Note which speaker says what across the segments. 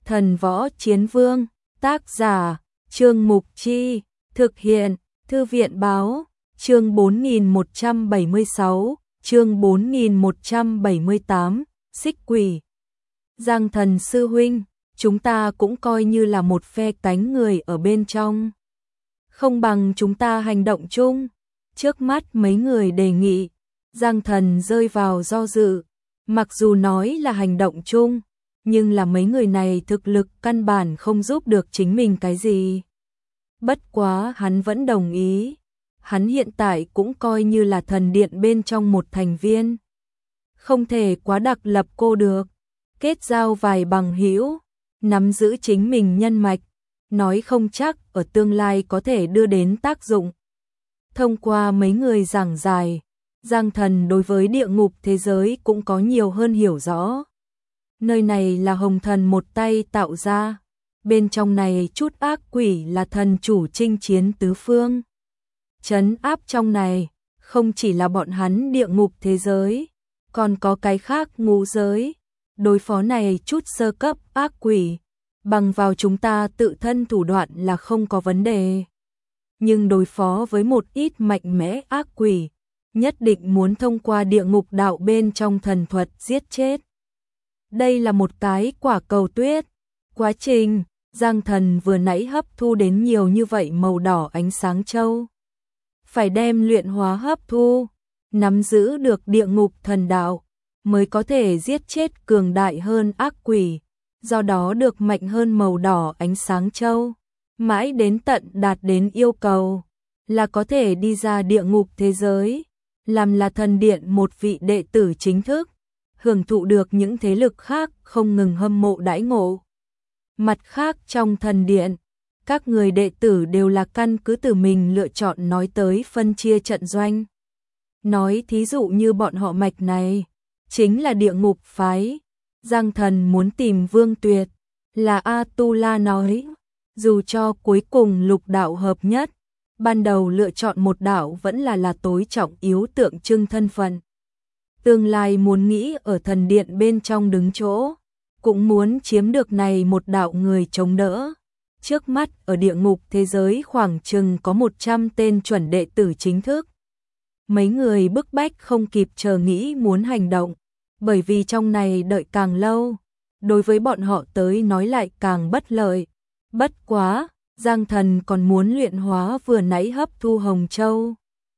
Speaker 1: Thần Võ Chiến Vương, tác giả, Trương Mục Chi, thực hiện, Thư viện báo, chương 4176, chương 4178, xích quỷ. Giang Thần sư huynh, chúng ta cũng coi như là một phe cánh người ở bên trong. Không bằng chúng ta hành động chung. Trước mắt mấy người đề nghị, Giang Thần rơi vào do dự. Mặc dù nói là hành động chung, nhưng là mấy người này thực lực căn bản không giúp được chính mình cái gì. Bất quá hắn vẫn đồng ý. Hắn hiện tại cũng coi như là thần điện bên trong một thành viên. Không thể quá đặc lập cô được. Kết giao vài bằng hữu, nắm giữ chính mình nhân mạch, nói không chắc ở tương lai có thể đưa đến tác dụng. Thông qua mấy người giảng giải, Giang Thần đối với địa ngục thế giới cũng có nhiều hơn hiểu rõ. Nơi này là Hồng Thần một tay tạo ra, bên trong này chút ác quỷ là thần chủ chinh chiến tứ phương. Trấn áp trong này, không chỉ là bọn hắn địa ngục thế giới, còn có cái khác ngũ giới. Đối phó này chút sơ cấp ác quỷ, bằng vào chúng ta tự thân thủ đoạn là không có vấn đề. Nhưng đối phó với một ít mạnh mẽ ác quỷ, nhất định muốn thông qua địa ngục đạo bên trong thần thuật giết chết. Đây là một cái quả cầu tuyết. Quá trình, Giang Thần vừa nãy hấp thu đến nhiều như vậy màu đỏ ánh sáng châu. Phải đem luyện hóa hấp thu, nắm giữ được địa ngục thần đạo, mới có thể giết chết cường đại hơn ác quỷ, do đó được mạnh hơn màu đỏ ánh sáng châu. Mãi đến tận đạt đến yêu cầu, là có thể đi ra địa ngục thế giới, làm là thần điện một vị đệ tử chính thức, hưởng thụ được những thế lực khác không ngừng hâm mộ đãi ngộ. Mặt khác trong thần điện, các người đệ tử đều là căn cứ từ mình lựa chọn nói tới phân chia trận doanh. Nói thí dụ như bọn họ mạch này, chính là địa ngục phái. Giang Thần muốn tìm Vương Tuyệt, là A-tu-la nói, dù cho cuối cùng lục đạo hợp nhất, ban đầu lựa chọn một đạo vẫn là tối trọng yếu tượng trưng thân phận. Tương lai muốn nghĩ ở thần điện bên trong đứng chỗ, cũng muốn chiếm được này một đạo người chống đỡ. Trước mắt ở địa ngục thế giới khoảng chừng có 100 tên chuẩn đệ tử chính thức. Mấy người bức bách không kịp chờ nghĩ muốn hành động, bởi vì trong này đợi càng lâu, đối với bọn họ tới nói lại càng bất lợi. Bất quá, Giang Thần còn muốn luyện hóa vừa nãy hấp thu Hồng Châu.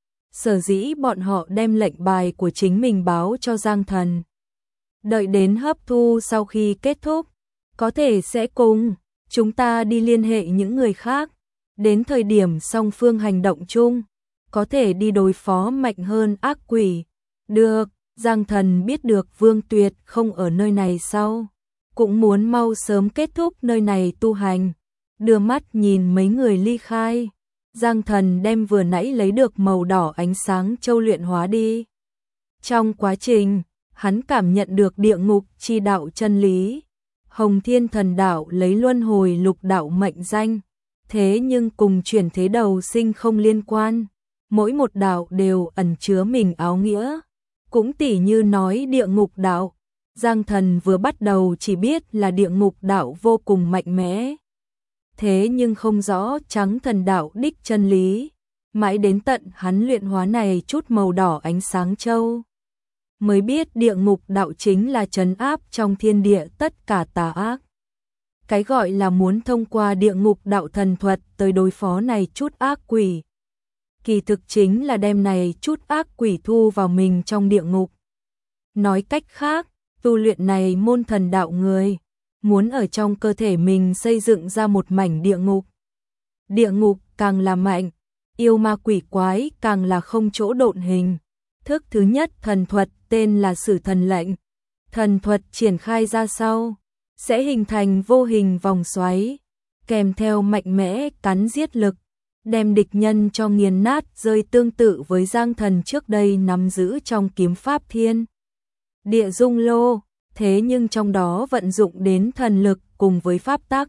Speaker 1: Sở dĩ bọn họ đem lệnh bài của chính mình báo cho Giang Thần. Đợi đến hấp thu sau khi kết thúc, có thể sẽ cùng chúng ta đi liên hệ những người khác. Đến thời điểm song phương hành động chung, có thể đi đối phó mạnh hơn ác quỷ. Được, Giang Thần biết được Vương Tuyệt không ở nơi này sau, cũng muốn mau sớm kết thúc nơi này tu hành. Đưa mắt nhìn mấy người ly khai, Giang Thần đem vừa nãy lấy được màu đỏ ánh sáng châu luyện hóa đi. Trong quá trình, hắn cảm nhận được địa ngục chi đạo chân lý. Hồng Thiên thần đạo lấy luân hồi lục đạo mệnh danh, thế nhưng cùng chuyển thế đầu sinh không liên quan. Mỗi một đạo đều ẩn chứa mình áo nghĩa. Cũng tỉ như nói địa ngục đạo, Giang Thần vừa bắt đầu chỉ biết là địa ngục đạo vô cùng mạnh mẽ. Thế nhưng không rõ trắng thần đạo đích chân lý. Mãi đến tận hắn luyện hóa này chút màu đỏ ánh sáng châu, mới biết địa ngục đạo chính là trấn áp trong thiên địa tất cả tà ác. Cái gọi là muốn thông qua địa ngục đạo thần thuật tới đối phó này chút ác quỷ, kỳ thực chính là đem này chút ác quỷ thu vào mình trong địa ngục. Nói cách khác, tu luyện này môn thần đạo người, muốn ở trong cơ thể mình xây dựng ra một mảnh địa ngục. Địa ngục càng là mạnh, yêu ma quỷ quái càng là không chỗ độn hình. Thức thứ nhất thần thuật tên là Sử Thần Lệnh. Thần thuật triển khai ra sau, sẽ hình thành vô hình vòng xoáy, kèm theo mạnh mẽ cắn giết lực, đem địch nhân cho nghiền nát rơi, tương tự với Giang Thần trước đây nắm giữ trong kiếm pháp Thiên Địa Dung Lô. Thế nhưng trong đó vận dụng đến thần lực cùng với pháp tắc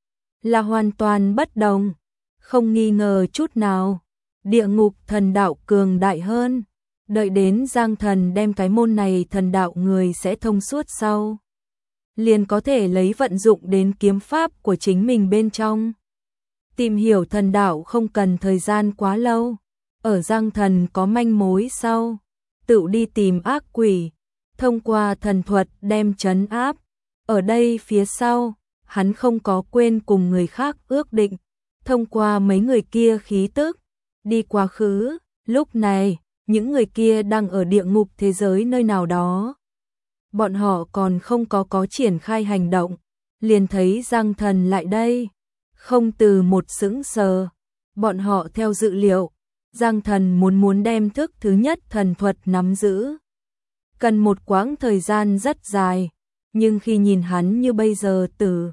Speaker 1: là hoàn toàn bất đồng, không nghi ngờ chút nào. Địa ngục thần đạo cường đại hơn. Đợi đến Giang Thần đem cái môn này thần đạo người sẽ thông suốt sau, liền có thể lấy vận dụng đến kiếm pháp của chính mình bên trong. Tìm hiểu thần đạo không cần thời gian quá lâu, ở Giang Thần có manh mối sau, tự đi tìm ác quỷ, thông qua thần thuật đem trấn áp. Ở đây phía sau, hắn không có quên cùng người khác ước định, thông qua mấy người kia khí tức, đi quá khứ. Lúc này, những người kia đang ở địa ngục thế giới nơi nào đó. Bọn họ còn không có triển khai hành động, liền thấy Giang Thần lại đây. Không từ một sững sờ, bọn họ theo dự liệu, Giang Thần muốn đem thức thứ nhất thần thuật nắm giữ. Cần một quãng thời gian rất dài, nhưng khi nhìn hắn như bây giờ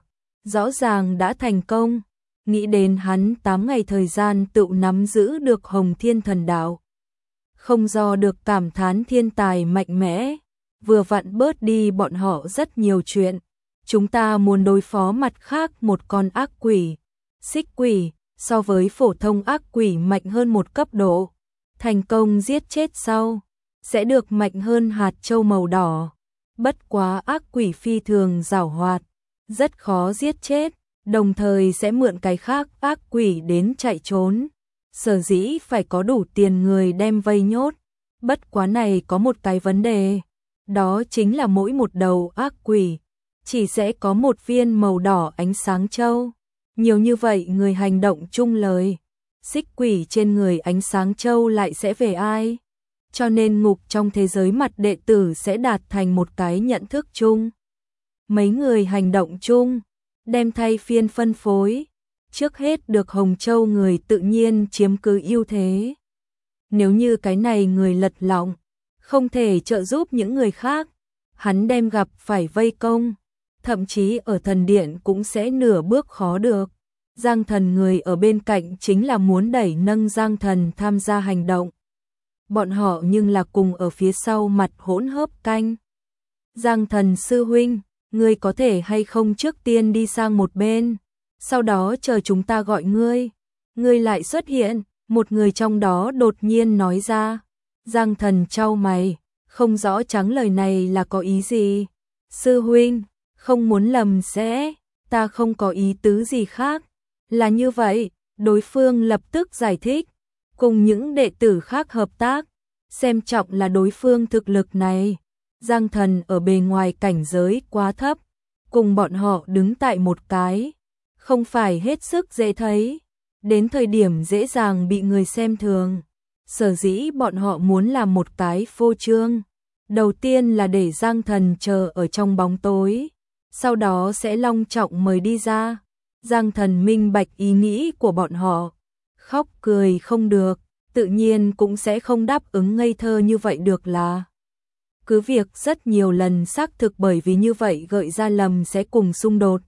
Speaker 1: rõ ràng đã thành công, nghĩ đến hắn 8 ngày thời gian tự nắm giữ được Hồng Thiên Thần Đạo. Không do được cảm thán thiên tài mạnh mẽ, vừa vặn bớt đi bọn họ rất nhiều chuyện. Chúng ta muốn đối phó mặt khác một con ác quỷ, xích quỷ, so với phổ thông ác quỷ mạnh hơn một cấp độ. Thành công giết chết sau, sẽ được mạnh hơn hạt châu màu đỏ. Bất quá ác quỷ phi thường giảo hoạt, rất khó giết chết, đồng thời sẽ mượn cái khác ác quỷ đến chạy trốn. Sở dĩ phải có đủ tiền người đem vây nhốt. Bất quá này có một cái vấn đề, đó chính là mỗi một đầu ác quỷ chỉ sẽ có một viên màu đỏ ánh sáng châu. Nhiều như vậy người hành động chung lời, xích quỷ trên người ánh sáng châu lại sẽ về ai? Cho nên ngục trong thế giới mặt đệ tử sẽ đạt thành một cái nhận thức chung. Mấy người hành động chung, đem thay phiên phân phối. Trước hết được Hồng Châu người tự nhiên chiếm cứ ưu thế. Nếu như cái này người lật lọng, không thể trợ giúp những người khác, hắn đem gặp phải vây công, thậm chí ở thần điện cũng sẽ nửa bước khó được. Giang Thần người ở bên cạnh chính là muốn đẩy nâng Giang Thần tham gia hành động. Bọn họ nhưng là cùng ở phía sau mặt hỗn hớp canh. Giang Thần sư huynh, ngươi có thể hay không trước tiên đi sang một bên, sau đó chờ chúng ta gọi ngươi. Ngươi lại xuất hiện, một người trong đó đột nhiên nói ra. Giang Thần chau mày, không rõ trắng lời này là có ý gì. Sư huynh, không muốn lầm sẽ, ta không có ý tứ gì khác. Là như vậy, đối phương lập tức giải thích, cùng những đệ tử khác hợp tác, xem trọng là đối phương thực lực này. Giang Thần ở bề ngoài cảnh giới quá thấp, cùng bọn họ đứng tại một cái, không phải hết sức dễ thấy, đến thời điểm dễ dàng bị người xem thường. Sở dĩ bọn họ muốn làm một cái phô trương, đầu tiên là để Giang Thần chờ ở trong bóng tối, sau đó sẽ long trọng mời đi ra. Giang Thần minh bạch ý nghĩ của bọn họ, khóc cười không được, tự nhiên cũng sẽ không đáp ứng ngây thơ như vậy được là. Cứ việc rất nhiều lần xác thực bởi vì như vậy gợi ra lầm sẽ cùng xung đột.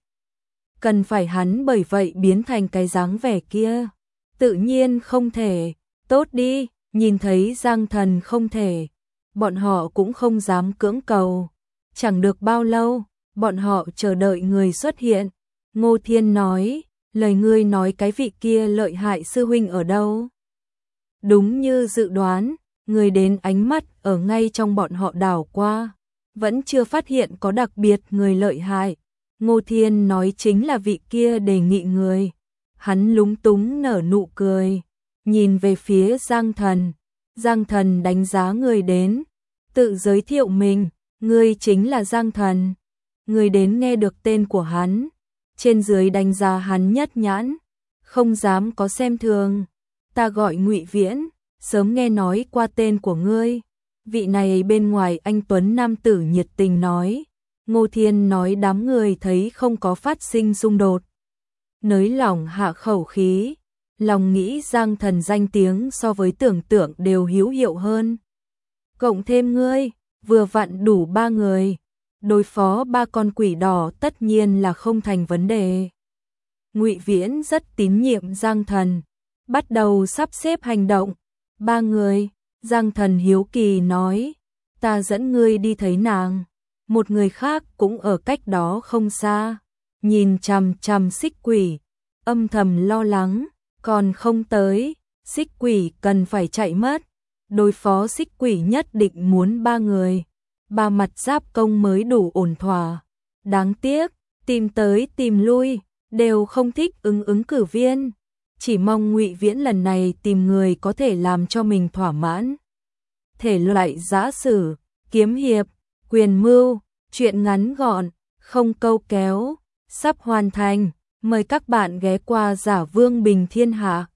Speaker 1: Cần phải hắn bởi vậy biến thành cái dáng vẻ kia, tự nhiên không thể. Tốt đi, nhìn thấy Giang Thần không thể, bọn họ cũng không dám cưỡng cầu. Chẳng được bao lâu, bọn họ chờ đợi người xuất hiện. Ngô Thiên nói, lời ngươi nói cái vị kia lợi hại sư huynh ở đâu? Đúng như dự đoán, người đến ánh mắt ở ngay trong bọn họ đảo qua, vẫn chưa phát hiện có đặc biệt người lợi hại. Ngô Thiên nói chính là vị kia đề nghị người. Hắn lúng túng nở nụ cười, nhìn về phía Giang Thần. Giang Thần đánh giá người đến, tự giới thiệu mình, ngươi chính là Giang Thần. Người đến nghe được tên của hắn, trên dưới đánh giá hắn nhất nhãn, không dám có xem thường. Ta gọi Ngụy Viễn, sớm nghe nói qua tên của ngươi. Vị này bên ngoài anh tuấn nam tử nhiệt tình nói. Ngô Thiên nói đám người thấy không có phát sinh xung đột, nới lỏng hạ khẩu khí, lòng nghĩ Giang Thần danh tiếng so với tưởng tượng đều hữu hiệu hơn. Cộng thêm ngươi, vừa vặn đủ 3 người, đối phó 3 con quỷ đỏ tất nhiên là không thành vấn đề. Ngụy Viễn rất tín nhiệm Giang Thần, bắt đầu sắp xếp hành động. 3 người, Giang Thần hiếu kỳ nói, ta dẫn ngươi đi thấy nàng. Một người khác cũng ở cách đó không xa, nhìn chằm chằm xích quỷ, âm thầm lo lắng, còn không tới, xích quỷ cần phải chạy mất. Đối phó xích quỷ nhất định muốn 3 người, 3 mặt giáp công mới đủ ổn thỏa. Đáng tiếc, tìm tới tìm lui, đều không thích ứng cử viên. Chỉ mong Ngụy Viễn lần này tìm người có thể làm cho mình thỏa mãn. Thể loại giã sử, kiếm hiệp, quyền mưu, truyện ngắn gọn, không câu kéo, sắp hoàn thành. Mời các bạn ghé qua Giả Vương Bình Thiên Hạ.